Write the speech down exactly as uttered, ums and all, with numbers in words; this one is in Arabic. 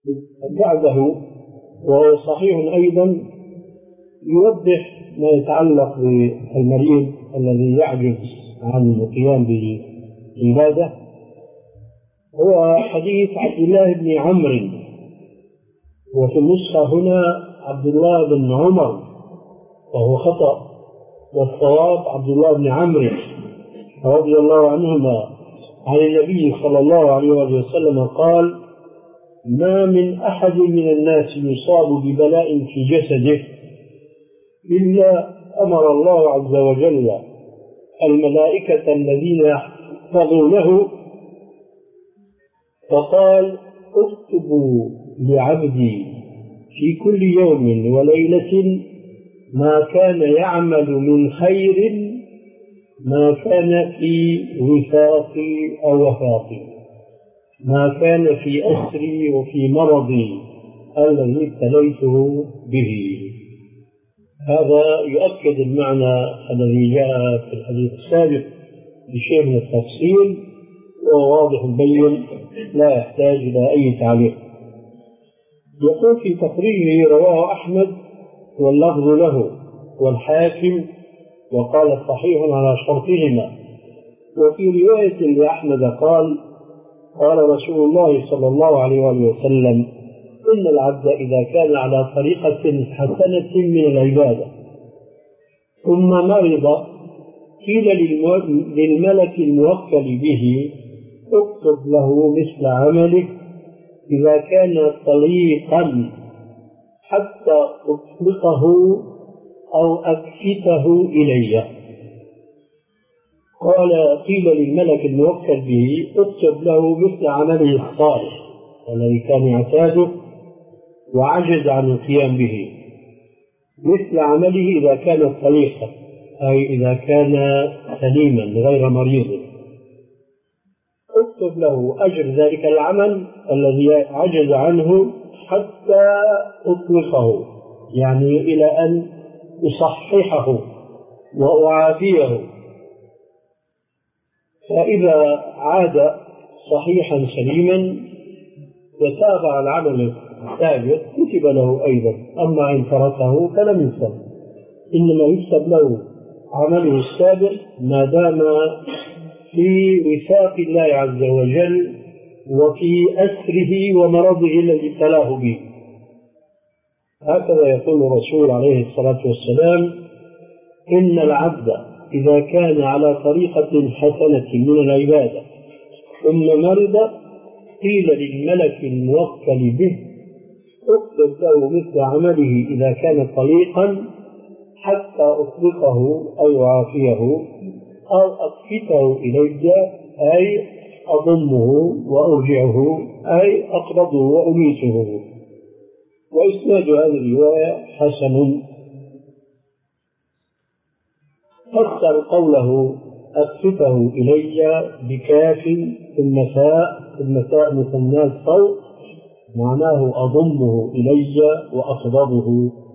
بعده، وهو صحيح أيضا يوضح ما يتعلق بالمريض الذي يعجز عن القيام بالعبادة. هو حديث عبد الله بن عمرو، وفي النسخة هنا عبد الله بن عمر وهو خطأ، والصواب عبد الله بن عمرو رضي الله عنهما عن النبي صلى الله عليه وسلم قال: ما من أحد من الناس يصاب ببلاء في جسده إلا أمر الله عز وجل الملائكة الذين يحفظونه فقال: اكتبوا لعبدي في كل يوم وليلة ما كان يعمل من خير ما كان في وفاقي أو وفاقي، ما كان في أسري وفي مرضي الذي ابتليته به. هذا يؤكد المعنى الذي جاء في الحديث السابق بشيء من التفصيل، وهو واضح بين لا يحتاج إلى أي تعليق. يقول في تقريره: رواه أحمد واللفظ له والحاكم وقال صحيح على شرطهما. وفي رواية لأحمد قال: قال رسول الله صلى الله عليه وسلم: إن العبد إذا كان على طريقة حسنة من العبادة ثم مرض قيل للملك الموكل به: اكتب له مثل عمله إذا كان طليقا حتى أطلقه أو أكفته إلي. قال: قيل للملك الموكل به: اكتب له مثل عمله الصالح الذي كان يعتاده وعجز عن القيام به، مثل عمله إذا كان طليقا، أي إذا كان سليما غير مريض. اكتب له أجر ذلك العمل الذي عجز عنه حتى أطلقه، يعني إلى أن أصححه وأعافيه، فإذا عاد صحيحا سليما وتابع العمل السابق كتب له أيضا. أما إن تركه فلم يكتب، إنما يكتب له عمله السابق ما دام في وفاق الله عز وجل وفي أسره ومرضه الذي ابتلاه به. هكذا يقول الرسول عليه الصلاة والسلام: إن العبد إذا كان على طريقة حسنة من العبادة ثم مرض قيل للملك الموكل به: اكتب له مثل عمله إذا كان طليقا حتى أطلقه أو أعافيه أو أكفته إلي، أي أضمه وأرجعه، أي أقبضه وأميته. وإسناد هذه الرواية حسن. فسر قوله أكفته إلي بكاف في المساء، في المساء مثنى الصوت، معناه أضمه إلي وأقبضه